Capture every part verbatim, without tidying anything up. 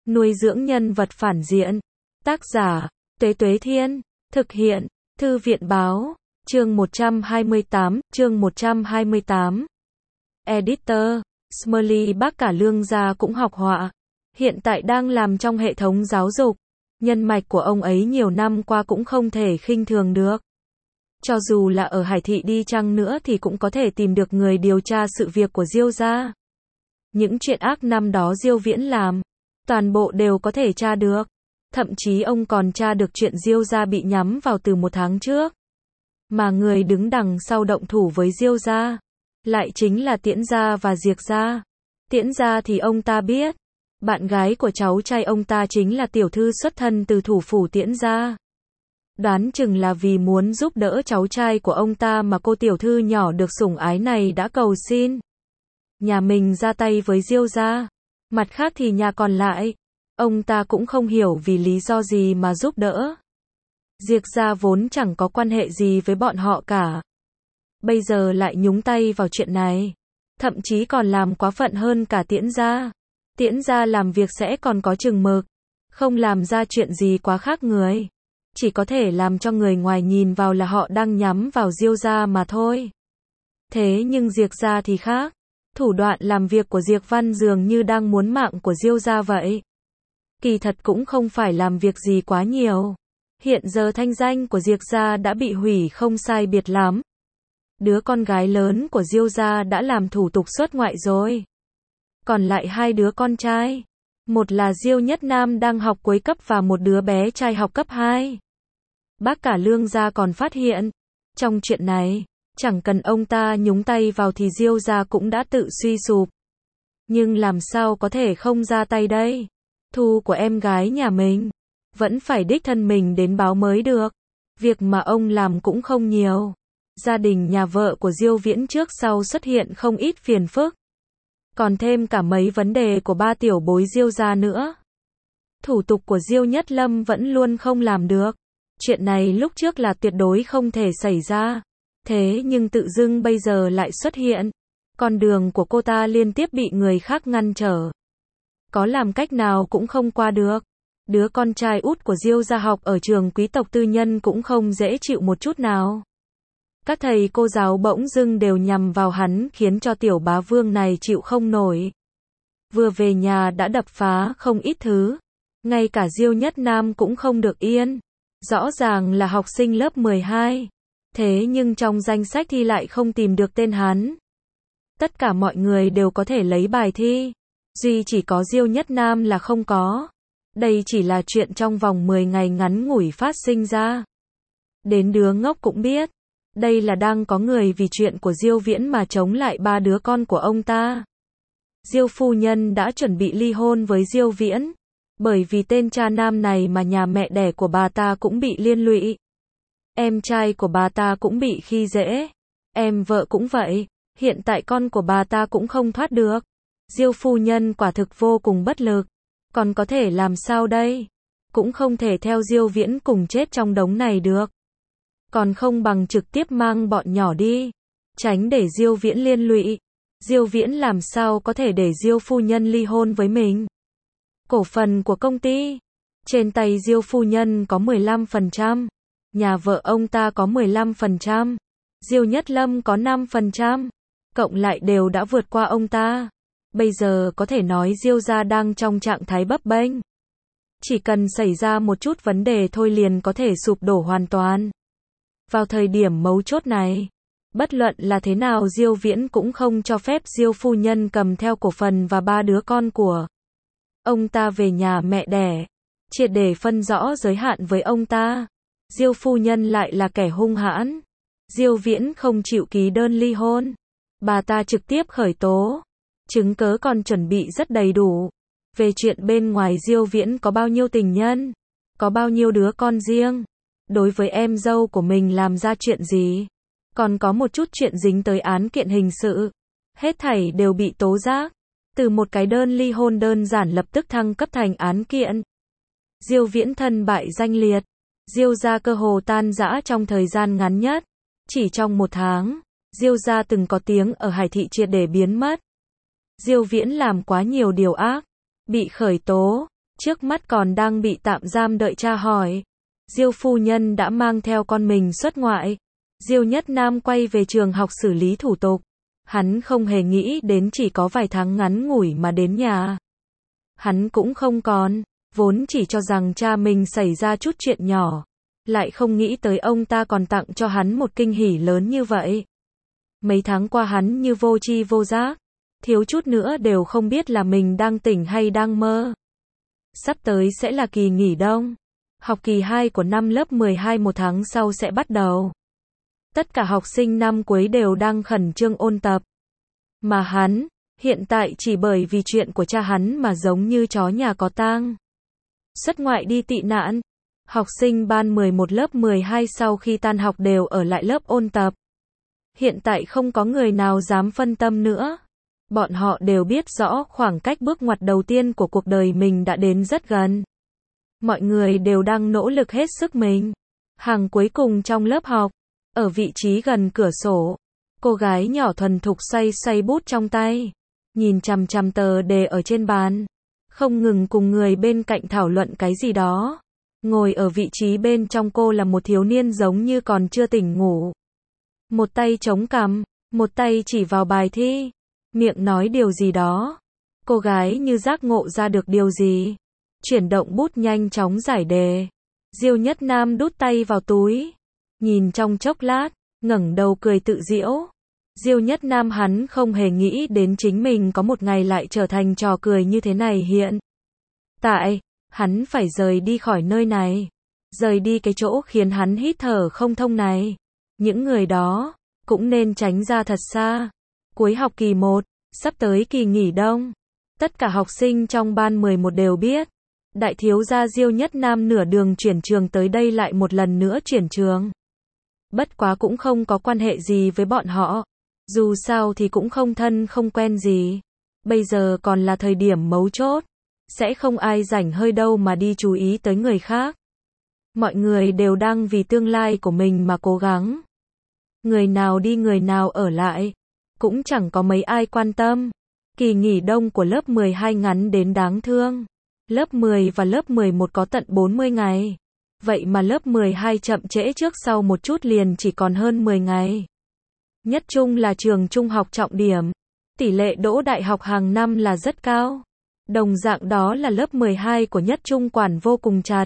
Nuôi dưỡng nhân vật phản diện. Tác giả, Tuế Tuế Thiên. Thực hiện, Thư viện Báo. Chương một trăm hai mươi tám, chương một trăm hai mươi tám. Editor, Smiley bác cả Lương gia cũng học họa. Hiện tại đang làm trong hệ thống giáo dục. Nhân mạch của ông ấy nhiều năm qua cũng không thể khinh thường được. Cho dù là ở Hải Thị đi chăng nữa thì cũng có thể tìm được người điều tra sự việc của Diêu gia. Những chuyện ác năm đó Diêu Viễn làm, toàn bộ đều có thể tra được. Thậm chí ông còn tra được chuyện Diêu gia bị nhắm vào từ một tháng trước. Mà người đứng đằng sau động thủ với Diêu gia, lại chính là Tiễn gia và Diệc gia. Tiễn gia thì ông ta biết. Bạn gái của cháu trai ông ta chính là tiểu thư xuất thân từ thủ phủ Tiễn gia. Đoán chừng là vì muốn giúp đỡ cháu trai của ông ta mà cô tiểu thư nhỏ được sủng ái này đã cầu xin nhà mình ra tay với Diêu gia. Mặt khác thì nhà còn lại, ông ta cũng không hiểu vì lý do gì mà giúp đỡ. Diệc gia vốn chẳng có quan hệ gì với bọn họ cả. Bây giờ lại nhúng tay vào chuyện này. Thậm chí còn làm quá phận hơn cả Tiễn gia. Tiễn gia làm việc sẽ còn có chừng mực. Không làm ra chuyện gì quá khác người. Chỉ có thể làm cho người ngoài nhìn vào là họ đang nhắm vào Diêu gia mà thôi. Thế nhưng Diệc gia thì khác. Thủ đoạn làm việc của Diệc Văn dường như đang muốn mạng của Diêu gia vậy. Kỳ thật cũng không phải làm việc gì quá nhiều. Hiện giờ thanh danh của Diệc gia đã bị hủy không sai biệt lắm. Đứa con gái lớn của Diêu gia đã làm thủ tục xuất ngoại rồi. Còn lại hai đứa con trai. Một là Diêu Nhất Nam đang học cuối cấp và một đứa bé trai học cấp hai. Bác cả Lương gia còn phát hiện, trong chuyện này, chẳng cần ông ta nhúng tay vào thì Diêu gia cũng đã tự suy sụp. Nhưng làm sao có thể không ra tay đây? Thu của em gái nhà mình, vẫn phải đích thân mình đến báo mới được. Việc mà ông làm cũng không nhiều. Gia đình nhà vợ của Diêu Viễn trước sau xuất hiện không ít phiền phức. Còn thêm cả mấy vấn đề của ba tiểu bối Diêu gia nữa. Thủ tục của Diêu Nhất Lâm vẫn luôn không làm được. Chuyện này lúc trước là tuyệt đối không thể xảy ra. Thế nhưng tự dưng bây giờ lại xuất hiện. Con đường của cô ta liên tiếp bị người khác ngăn trở. Có làm cách nào cũng không qua được. Đứa con trai út của Diêu gia học ở trường quý tộc tư nhân cũng không dễ chịu một chút nào. Các thầy cô giáo bỗng dưng đều nhằm vào hắn khiến cho tiểu bá vương này chịu không nổi. Vừa về nhà đã đập phá không ít thứ. Ngay cả Diêu Nhất Nam cũng không được yên. Rõ ràng là học sinh lớp mười hai. Thế nhưng trong danh sách thi lại không tìm được tên hắn. Tất cả mọi người đều có thể lấy bài thi. Duy chỉ có Diêu Nhất Nam là không có. Đây chỉ là chuyện trong vòng mười ngày ngắn ngủi phát sinh ra. Đến đứa ngốc cũng biết. Đây là đang có người vì chuyện của Diêu Viễn mà chống lại ba đứa con của ông ta. Diêu phu nhân đã chuẩn bị ly hôn với Diêu Viễn. Bởi vì tên cha nam này mà nhà mẹ đẻ của bà ta cũng bị liên lụy. Em trai của bà ta cũng bị khi dễ. Em vợ cũng vậy. Hiện tại con của bà ta cũng không thoát được. Diêu phu nhân quả thực vô cùng bất lực. Còn có thể làm sao đây? Cũng không thể theo Diêu Viễn cùng chết trong đống này được. Còn không bằng trực tiếp mang bọn nhỏ đi. Tránh để Diêu Viễn liên lụy. Diêu Viễn làm sao có thể để Diêu phu nhân ly hôn với mình? Cổ phần của công ty. Trên tay Diêu phu nhân có mười lăm phần trăm. Nhà vợ ông ta có mười lăm phần trăm. Diêu Nhất Lâm có năm phần trăm. Cộng lại đều đã vượt qua ông ta. Bây giờ có thể nói Diêu gia đang trong trạng thái bấp bênh. Chỉ cần xảy ra một chút vấn đề thôi liền có thể sụp đổ hoàn toàn. Vào thời điểm mấu chốt này, bất luận là thế nào Diêu Viễn cũng không cho phép Diêu phu nhân cầm theo cổ phần và ba đứa con của ông ta về nhà mẹ đẻ, triệt để phân rõ giới hạn với ông ta. Diêu phu nhân lại là kẻ hung hãn. Diêu Viễn không chịu ký đơn ly hôn. Bà ta trực tiếp khởi tố. Chứng cớ còn chuẩn bị rất đầy đủ. Về chuyện bên ngoài Diêu Viễn có bao nhiêu tình nhân, có bao nhiêu đứa con riêng. Đối với em dâu của mình làm ra chuyện gì. Còn có một chút chuyện dính tới án kiện hình sự. Hết thảy đều bị tố giác. Từ một cái đơn ly hôn đơn giản lập tức thăng cấp thành án kiện. Diêu Viễn thân bại danh liệt. Diêu gia cơ hồ tan rã trong thời gian ngắn nhất. Chỉ trong một tháng, Diêu gia từng có tiếng ở Hải Thị triệt để biến mất. Diêu Viễn làm quá nhiều điều ác. Bị khởi tố. trước mắt còn đang bị tạm giam đợi tra hỏi. Diêu phu nhân đã mang theo con mình xuất ngoại. Diêu Nhất Nam quay về trường học xử lý thủ tục. Hắn không hề nghĩ đến chỉ có vài tháng ngắn ngủi mà đến nhà. Hắn cũng không còn, vốn chỉ cho rằng cha mình xảy ra chút chuyện nhỏ. Lại không nghĩ tới ông ta còn tặng cho hắn một kinh hỉ lớn như vậy. Mấy tháng qua hắn như vô tri vô giác, thiếu chút nữa đều không biết là mình đang tỉnh hay đang mơ. Sắp tới sẽ là kỳ nghỉ đông. Học kỳ hai của năm lớp mười hai một tháng sau sẽ bắt đầu. Tất cả học sinh năm cuối đều đang khẩn trương ôn tập. Mà hắn, hiện tại chỉ bởi vì chuyện của cha hắn mà giống như chó nhà có tang. Xuất ngoại đi tị nạn. Học sinh ban mười một lớp mười hai sau khi tan học đều ở lại lớp ôn tập. Hiện tại không có người nào dám phân tâm nữa. Bọn họ đều biết rõ khoảng cách bước ngoặt đầu tiên của cuộc đời mình đã đến rất gần. Mọi người đều đang nỗ lực hết sức mình. Hàng cuối cùng trong lớp học, ở vị trí gần cửa sổ, cô gái nhỏ thuần thục xoay xoay bút trong tay, nhìn chằm chằm tờ đề ở trên bàn, không ngừng cùng người bên cạnh thảo luận cái gì đó. Ngồi ở vị trí bên trong cô là một thiếu niên giống như còn chưa tỉnh ngủ. Một tay chống cằm, một tay chỉ vào bài thi, miệng nói điều gì đó. Cô gái như giác ngộ ra được điều gì, chuyển động bút nhanh chóng giải đề. Diêu Nhất Nam đút tay vào túi, nhìn trong chốc lát, ngẩng đầu cười tự giễu. Diêu Nhất Nam hắn không hề nghĩ đến chính mình có một ngày lại trở thành trò cười như thế này hiện. Tại, hắn phải rời đi khỏi nơi này, rời đi cái chỗ khiến hắn hít thở không thông này. Những người đó, cũng nên tránh ra thật xa. Cuối học kỳ một, sắp tới kỳ nghỉ đông. Tất cả học sinh trong ban mười một đều biết. Đại thiếu gia Diêu Nhất Nam nửa đường chuyển trường tới đây lại một lần nữa chuyển trường. Bất quá cũng không có quan hệ gì với bọn họ. Dù sao thì cũng không thân không quen gì. Bây giờ còn là thời điểm mấu chốt. Sẽ không ai rảnh hơi đâu mà đi chú ý tới người khác. Mọi người đều đang vì tương lai của mình mà cố gắng. Người nào đi người nào ở lại. Cũng chẳng có mấy ai quan tâm. Kỳ nghỉ đông của lớp mười hai ngắn đến đáng thương. Lớp mười và lớp mười một có tận bốn mươi ngày. Vậy mà lớp mười hai chậm trễ trước sau một chút liền chỉ còn hơn mười ngày. Nhất Trung là trường trung học trọng điểm. Tỷ lệ đỗ đại học hàng năm là rất cao. Đồng dạng đó là lớp mười hai của Nhất Trung quản vô cùng chặt.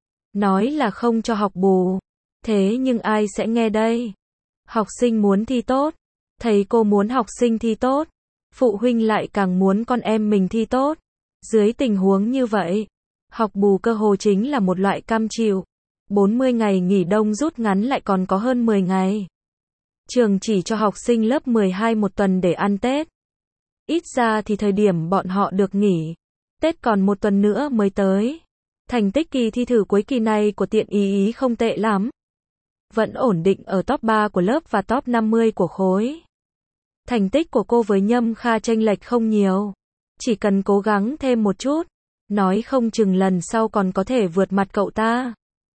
Nói là không cho học bù. Thế nhưng ai sẽ nghe đây? Học sinh muốn thi tốt. Thầy cô muốn học sinh thi tốt. Phụ huynh lại càng muốn con em mình thi tốt. Dưới tình huống như vậy, học bù cơ hồ chính là một loại cam chịu. bốn mươi ngày nghỉ đông rút ngắn lại còn có hơn mười ngày. Trường chỉ cho học sinh lớp mười hai một tuần để ăn Tết. Ít ra thì thời điểm bọn họ được nghỉ, Tết còn một tuần nữa mới tới. Thành tích kỳ thi thử cuối kỳ này của Tiện Ý Ý không tệ lắm. Vẫn ổn định ở top ba của lớp và top năm mươi của khối. Thành tích của cô với Nhâm Kha chênh lệch không nhiều. Chỉ cần cố gắng thêm một chút, nói không chừng lần sau còn có thể vượt mặt cậu ta.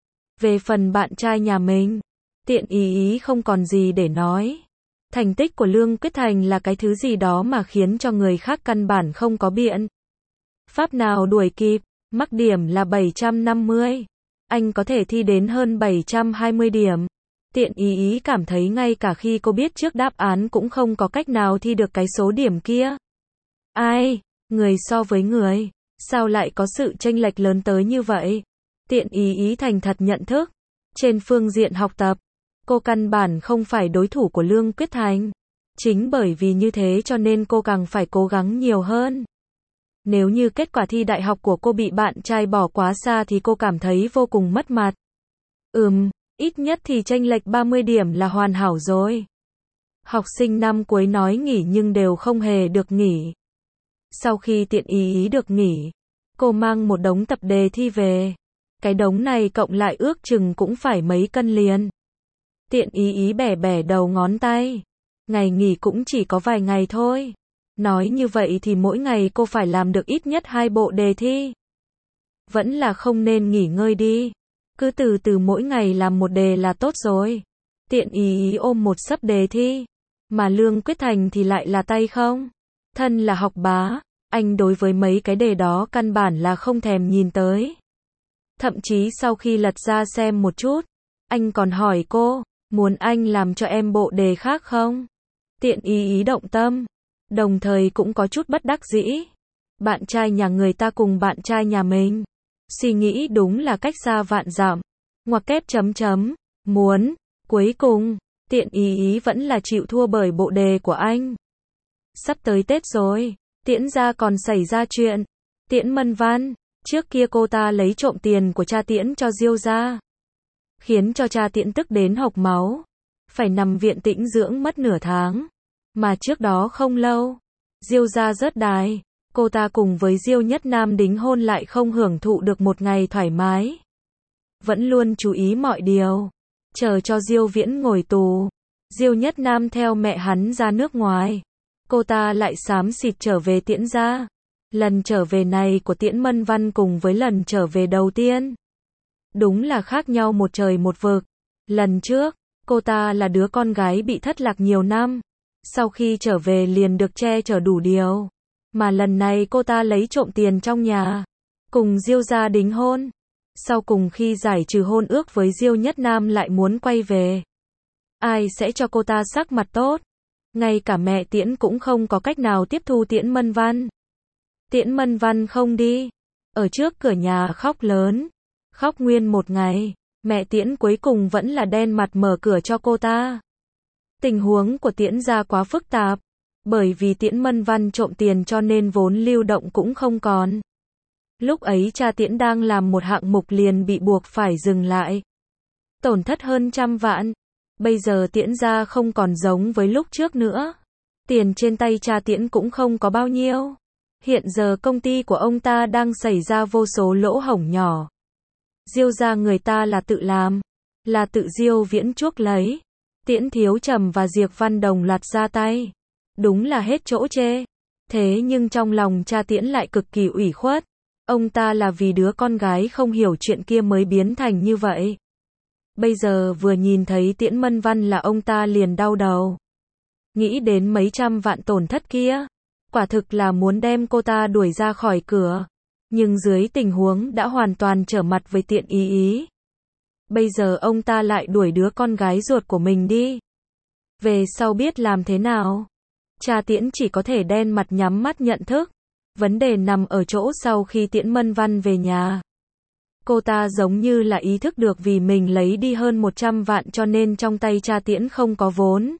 Về phần bạn trai nhà mình, Tiện Ý Ý không còn gì để nói. Thành tích của Lương Quyết Thành là cái thứ gì đó mà khiến cho người khác căn bản không có biện pháp nào đuổi kịp. Mắc điểm là bảy trăm năm mươi. Anh có thể thi đến hơn bảy trăm hai mươi điểm. Tiện Ý Ý cảm thấy ngay cả khi cô biết trước đáp án cũng không có cách nào thi được cái số điểm kia. Ai, người so với người, sao lại có sự chênh lệch lớn tới như vậy? Tiện Ý Ý thành thật nhận thức. Trên phương diện học tập, cô căn bản không phải đối thủ của Lương Quyết Thành. Chính bởi vì như thế cho nên cô càng phải cố gắng nhiều hơn. Nếu như kết quả thi đại học của cô bị bạn trai bỏ quá xa thì cô cảm thấy vô cùng mất mặt. Ừm, ít nhất thì chênh lệch ba mươi điểm là hoàn hảo rồi. Học sinh năm cuối nói nghỉ nhưng đều không hề được nghỉ. Sau khi Tiện Ý Ý được nghỉ, cô mang một đống tập đề thi về. Cái đống này cộng lại ước chừng cũng phải mấy cân liền. Tiện Ý Ý bẻ bẻ đầu ngón tay. Ngày nghỉ cũng chỉ có vài ngày thôi. Nói như vậy thì mỗi ngày cô phải làm được ít nhất hai bộ đề thi. Vẫn là không nên nghỉ ngơi đi. Cứ từ từ mỗi ngày làm một đề là tốt rồi. Tiện Ý Ý ôm một xấp đề thi. Mà Lương Quyết Thành thì lại là tay không. Thân là học bá, Anh đối với mấy cái đề đó căn bản là không thèm nhìn tới. Thậm chí sau khi lật ra xem một chút, anh còn hỏi cô, muốn anh làm cho em bộ đề khác không? Tiện ý ý động tâm, đồng thời cũng có chút bất đắc dĩ. Bạn trai nhà người ta cùng bạn trai nhà mình, suy nghĩ đúng là cách xa vạn dặm. Ngoặc kép chấm chấm, muốn, cuối cùng, tiện ý ý vẫn là chịu thua bởi bộ đề của anh. Sắp tới Tết rồi, Tiễn gia còn xảy ra chuyện. Tiễn Mân Văn, trước kia cô ta lấy trộm tiền của cha Tiễn cho Diêu gia, khiến cho cha Tiễn tức đến hộc máu, phải nằm viện tĩnh dưỡng mất nửa tháng. Mà trước đó không lâu, Diêu gia rớt đài, cô ta cùng với Diêu Nhất Nam đính hôn lại không hưởng thụ được một ngày thoải mái. Vẫn luôn chú ý mọi điều, chờ cho Diêu Viễn ngồi tù. Diêu Nhất Nam theo mẹ hắn ra nước ngoài, cô ta lại xám xịt trở về Tiễn gia. Lần trở về này của Tiễn Mân Văn cùng với lần trở về đầu tiên, đúng là khác nhau một trời một vực. Lần trước, cô ta là đứa con gái bị thất lạc nhiều năm, sau khi trở về liền được che chở đủ điều. Mà lần này cô ta lấy trộm tiền trong nhà, cùng Diêu gia đính hôn. Sau cùng khi giải trừ hôn ước với Diêu Nhất Nam lại muốn quay về. Ai sẽ cho cô ta sắc mặt tốt? Ngay cả mẹ Tiễn cũng không có cách nào tiếp thu Tiễn Mân Văn. Tiễn Mân Văn không đi, ở trước cửa nhà khóc lớn, khóc nguyên một ngày. Mẹ Tiễn cuối cùng vẫn là đen mặt mở cửa cho cô ta. Tình huống của Tiễn gia quá phức tạp, bởi vì Tiễn Mân Văn trộm tiền cho nên vốn lưu động cũng không còn. Lúc ấy cha Tiễn đang làm một hạng mục liền bị buộc phải dừng lại, tổn thất hơn trăm vạn. Bây giờ Tiễn gia không còn giống với lúc trước nữa, tiền trên tay cha Tiễn cũng không có bao nhiêu. Hiện giờ công ty của ông ta đang xảy ra vô số lỗ hổng nhỏ. Diêu gia người ta là tự làm, là tự Diêu Viễn chuốc lấy. Tiễn Thiếu Trầm và Diệp Văn đồng loạt ra tay, đúng là hết chỗ chê. Thế nhưng trong lòng cha Tiễn lại cực kỳ ủy khuất. Ông ta là vì đứa con gái không hiểu chuyện kia mới biến thành như vậy. Bây giờ vừa nhìn thấy Tiễn Mân Văn là ông ta liền đau đầu. Nghĩ đến mấy trăm vạn tổn thất kia, quả thực là muốn đem cô ta đuổi ra khỏi cửa. Nhưng dưới tình huống đã hoàn toàn trở mặt với Tiện Ý Ý, bây giờ ông ta lại đuổi đứa con gái ruột của mình đi. Về sau biết làm thế nào? Cha Tiễn chỉ có thể đen mặt nhắm mắt nhận thức. Vấn đề nằm ở chỗ sau khi Tiễn Mân Văn về nhà, cô ta giống như là ý thức được vì mình lấy đi hơn một trăm vạn cho nên trong tay cha Tiễn không có vốn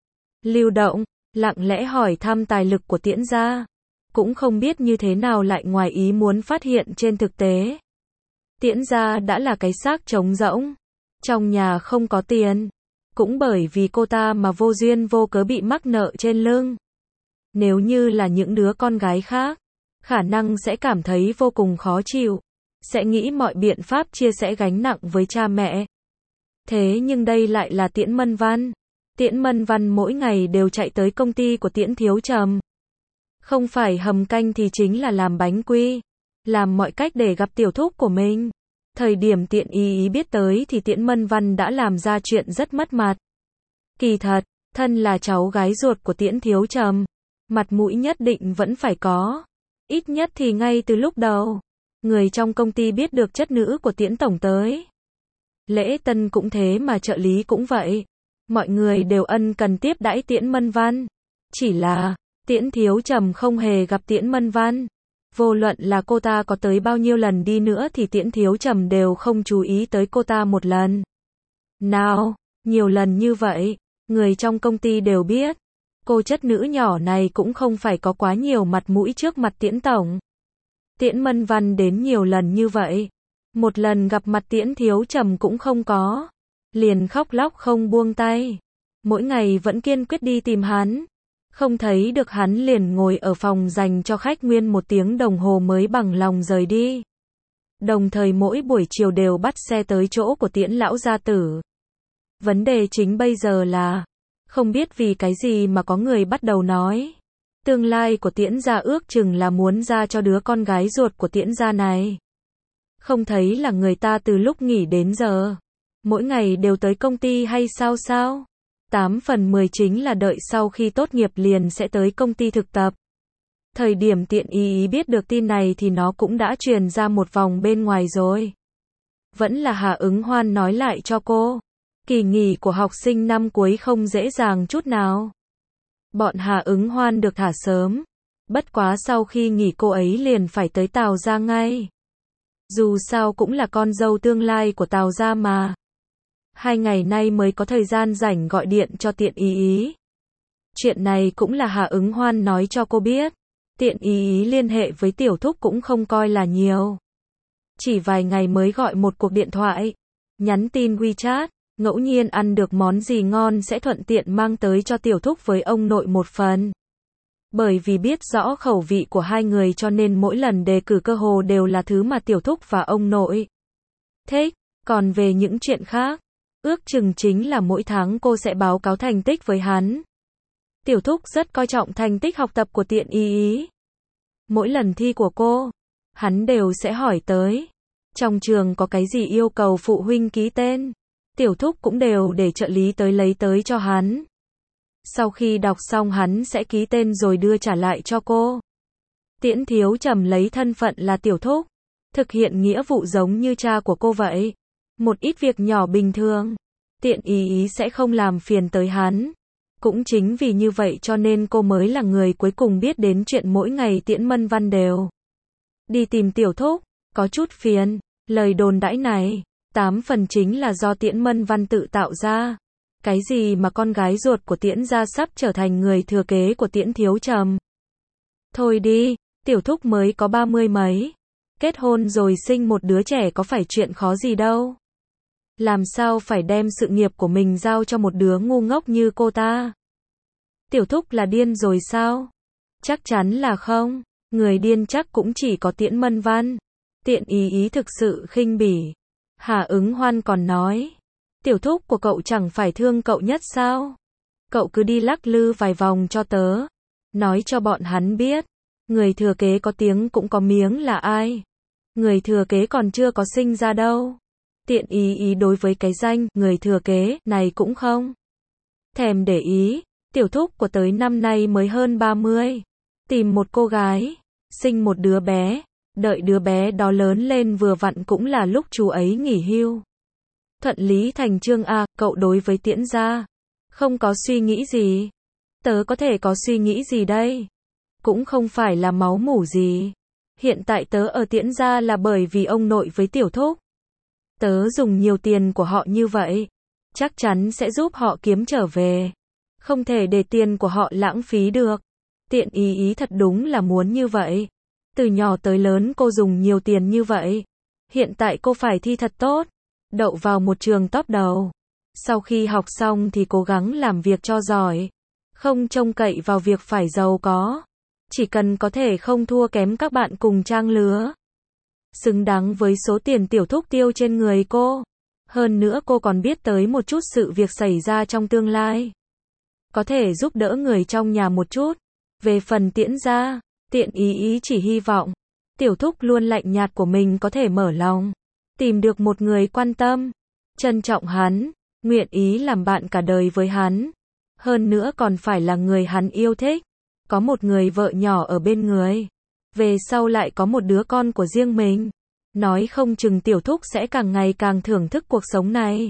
lưu động, lặng lẽ hỏi thăm tài lực của Tiễn gia. Cũng không biết như thế nào lại ngoài ý muốn phát hiện trên thực tế, Tiễn gia đã là cái xác trống rỗng, trong nhà không có tiền, cũng bởi vì cô ta mà vô duyên vô cớ bị mắc nợ trên lưng. Nếu như là những đứa con gái khác, khả năng sẽ cảm thấy vô cùng khó chịu, sẽ nghĩ mọi biện pháp chia sẻ gánh nặng với cha mẹ. Thế nhưng đây lại là Tiễn Mân Văn. Tiễn Mân Văn mỗi ngày đều chạy tới công ty của Tiễn Thiếu Trầm. Không phải hầm canh thì chính là làm bánh quy, làm mọi cách để gặp tiểu thúc của mình. Thời điểm Tiện Ý Ý biết tới thì Tiễn Mân Văn đã làm ra chuyện rất mất mặt. Kỳ thật, thân là cháu gái ruột của Tiễn Thiếu Trầm, mặt mũi nhất định vẫn phải có. Ít nhất thì ngay từ lúc đầu, người trong công ty biết được chất nữ của Tiễn tổng tới. Lễ tân cũng thế mà trợ lý cũng vậy. Mọi người đều ân cần tiếp đãi Tiễn Mân Văn. Chỉ là, Tiễn Thiếu Trầm không hề gặp Tiễn Mân Văn. Vô luận là cô ta có tới bao nhiêu lần đi nữa thì Tiễn Thiếu Trầm đều không chú ý tới cô ta một lần. Nào, nhiều lần như vậy, người trong công ty đều biết. Cô chất nữ nhỏ này cũng không phải có quá nhiều mặt mũi trước mặt Tiễn tổng. Tiễn Mân Văn đến nhiều lần như vậy, một lần gặp mặt Tiễn Thiếu Trầm cũng không có, liền khóc lóc không buông tay. Mỗi ngày vẫn kiên quyết đi tìm hắn, không thấy được hắn liền ngồi ở phòng dành cho khách nguyên một tiếng đồng hồ mới bằng lòng rời đi. Đồng thời mỗi buổi chiều đều bắt xe tới chỗ của Tiễn lão gia tử. Vấn đề chính bây giờ là, không biết vì cái gì mà có người bắt đầu nói, tương lai của Tiễn gia ước chừng là muốn ra cho đứa con gái ruột của Tiễn gia này. Không thấy là người ta từ lúc nghỉ đến giờ, mỗi ngày đều tới công ty hay sao sao? tám phần mười chính là đợi sau khi tốt nghiệp liền sẽ tới công ty thực tập. Thời điểm Tiện ý ý biết được tin này thì nó cũng đã truyền ra một vòng bên ngoài rồi. Vẫn là Hà Ứng Hoan nói lại cho cô. Kỳ nghỉ của học sinh năm cuối không dễ dàng chút nào. Bọn Hà Ứng Hoan được thả sớm. Bất quá sau khi nghỉ cô ấy liền phải tới Tào gia ngay. Dù sao cũng là con dâu tương lai của Tào gia mà. Hai ngày nay mới có thời gian rảnh gọi điện cho Tiện ý ý. Chuyện này cũng là Hà Ứng Hoan nói cho cô biết. Tiện ý ý liên hệ với Tiểu Thúc cũng không coi là nhiều. Chỉ vài ngày mới gọi một cuộc điện thoại, nhắn tin WeChat, ngẫu nhiên ăn được món gì ngon sẽ thuận tiện mang tới cho Tiểu Thúc với ông nội một phần. Bởi vì biết rõ khẩu vị của hai người cho nên mỗi lần đề cử cơ hồ đều là thứ mà Tiểu Thúc và ông nội thích. Còn về những chuyện khác, ước chừng chính là mỗi tháng cô sẽ báo cáo thành tích với hắn. Tiểu Thúc rất coi trọng thành tích học tập của Tiện ý ý. Mỗi lần thi của cô, hắn đều sẽ hỏi tới. Trong trường có cái gì yêu cầu phụ huynh ký tên, Tiểu Thúc cũng đều để trợ lý tới lấy tới cho hắn. Sau khi đọc xong hắn sẽ ký tên rồi đưa trả lại cho cô. Tiễn Thiếu Trầm lấy thân phận là Tiểu Thúc, thực hiện nghĩa vụ giống như cha của cô vậy. Một ít việc nhỏ bình thường, Tiện ý ý sẽ không làm phiền tới hắn. Cũng chính vì như vậy cho nên cô mới là người cuối cùng biết đến chuyện mỗi ngày Tiễn Mân Văn đều đi tìm Tiểu Thúc, có chút phiền. Lời đồn đãi này, tám phần chính là do Tiễn Mân Văn tự tạo ra. Cái gì mà con gái ruột của Tiễn gia sắp trở thành người thừa kế của Tiễn Thiếu Trầm. Thôi đi, Tiểu Thúc mới có ba mươi mấy. Kết hôn rồi sinh một đứa trẻ có phải chuyện khó gì đâu. Làm sao phải đem sự nghiệp của mình giao cho một đứa ngu ngốc như cô ta. Tiểu Thúc là điên rồi sao? Chắc chắn là không. Người điên chắc cũng chỉ có Tiễn Mân Văn. Tiện ý ý thực sự khinh bỉ. Hà Ứng Hoan còn nói. Tiểu Thúc của cậu chẳng phải thương cậu nhất sao? Cậu cứ đi lắc lư vài vòng cho tớ. Nói cho bọn hắn biết. Người thừa kế có tiếng cũng có miếng là ai. Người thừa kế còn chưa có sinh ra đâu. Tiện ý ý đối với cái danh người thừa kế này cũng không thèm để ý. Tiểu Thúc của tới năm nay mới hơn ba mươi. Tìm một cô gái, sinh một đứa bé, đợi đứa bé đó lớn lên vừa vặn cũng là lúc chú ấy nghỉ hưu. Thuận lý thành chương a, cậu đối với Tiễn gia không có suy nghĩ gì. Tớ có thể có suy nghĩ gì đây? Cũng không phải là máu mủ gì. Hiện tại tớ ở Tiễn gia là bởi vì ông nội với Tiểu Thúc. Tớ dùng nhiều tiền của họ như vậy, chắc chắn sẽ giúp họ kiếm trở về. Không thể để tiền của họ lãng phí được. Tiện ý ý thật đúng là muốn như vậy. Từ nhỏ tới lớn cô dùng nhiều tiền như vậy. Hiện tại cô phải thi thật tốt, đậu vào một trường top đầu. Sau khi học xong thì cố gắng làm việc cho giỏi. Không trông cậy vào việc phải giàu có. Chỉ cần có thể không thua kém các bạn cùng trang lứa. Xứng đáng với số tiền Tiểu Thúc tiêu trên người cô. Hơn nữa cô còn biết tới một chút sự việc xảy ra trong tương lai. Có thể giúp đỡ người trong nhà một chút. Về phần Tiễn gia, Tiện ý ý chỉ hy vọng Tiểu Thúc luôn lạnh nhạt của mình có thể mở lòng. Tìm được một người quan tâm, trân trọng hắn, nguyện ý làm bạn cả đời với hắn. Hơn nữa còn phải là người hắn yêu thích. Có một người vợ nhỏ ở bên người. Về sau lại có một đứa con của riêng mình. Nói không chừng Tiểu Thúc sẽ càng ngày càng thưởng thức cuộc sống này.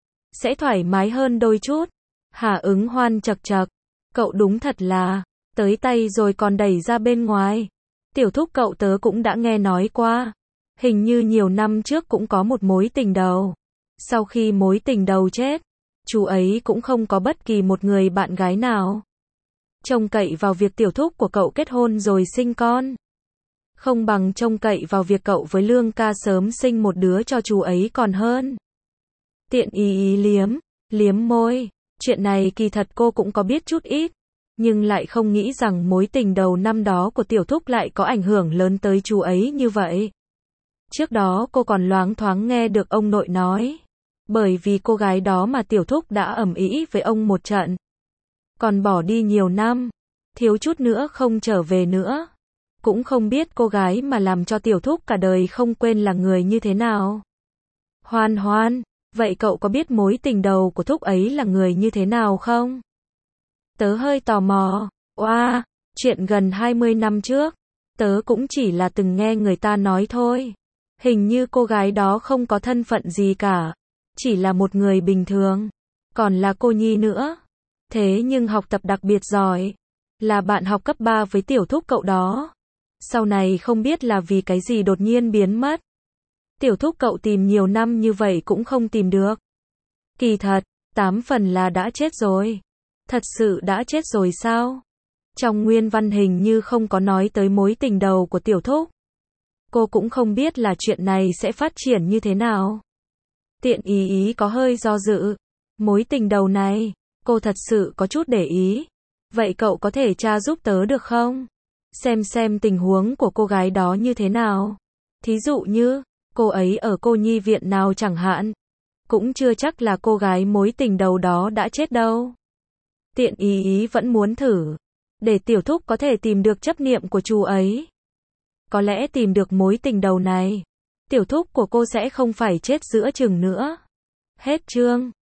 Sẽ thoải mái hơn đôi chút. Hà Ứng Hoan chật chật. Cậu đúng thật là, tới tay rồi còn đẩy ra bên ngoài. Tiểu Thúc cậu tớ cũng đã nghe nói qua. Hình như nhiều năm trước cũng có một mối tình đầu. Sau khi mối tình đầu chết, chú ấy cũng không có bất kỳ một người bạn gái nào. Trông cậy vào việc Tiểu Thúc của cậu kết hôn rồi sinh con. Không bằng trông cậy vào việc cậu với Lương ca sớm sinh một đứa cho chú ấy còn hơn. Tiện ý ý liếm, liếm môi. Chuyện này kỳ thật cô cũng có biết chút ít. Nhưng lại không nghĩ rằng mối tình đầu năm đó của Tiểu Thúc lại có ảnh hưởng lớn tới chú ấy như vậy. Trước đó cô còn loáng thoáng nghe được ông nội nói. Bởi vì cô gái đó mà Tiểu Thúc đã ầm ĩ với ông một trận. Còn bỏ đi nhiều năm. Thiếu chút nữa không trở về nữa. Cũng không biết cô gái mà làm cho Tiểu Thúc cả đời không quên là người như thế nào. Hoan Hoan, vậy cậu có biết mối tình đầu của Thúc ấy là người như thế nào không? Tớ hơi tò mò. Oa, Chuyện gần hai mươi năm trước, tớ cũng chỉ là từng nghe người ta nói thôi. Hình như cô gái đó không có thân phận gì cả, chỉ là một người bình thường, còn là cô nhi nữa. Thế nhưng học tập đặc biệt giỏi, là bạn học cấp ba với tiểu thúc cậu đó. Sau này không biết là vì cái gì đột nhiên biến mất. Tiểu thúc cậu tìm nhiều năm như vậy cũng không tìm được. Kỳ thật, tám phần là đã chết rồi. Thật sự đã chết rồi sao? Trong nguyên văn hình như không có nói tới mối tình đầu của tiểu thúc. Cô cũng không biết là chuyện này sẽ phát triển như thế nào. Tiện ý ý có hơi do dự. Mối tình đầu này, cô thật sự có chút để ý. Vậy cậu có thể tra giúp tớ được không? Xem xem tình huống của cô gái đó như thế nào. Thí dụ như, cô ấy ở cô nhi viện nào chẳng hạn. Cũng chưa chắc là cô gái mối tình đầu đó đã chết đâu. Tiện ý ý vẫn muốn thử, để tiểu thúc có thể tìm được chấp niệm của chú ấy. Có lẽ tìm được mối tình đầu này, tiểu thúc của cô sẽ không phải chết giữa chừng nữa. Hết chương.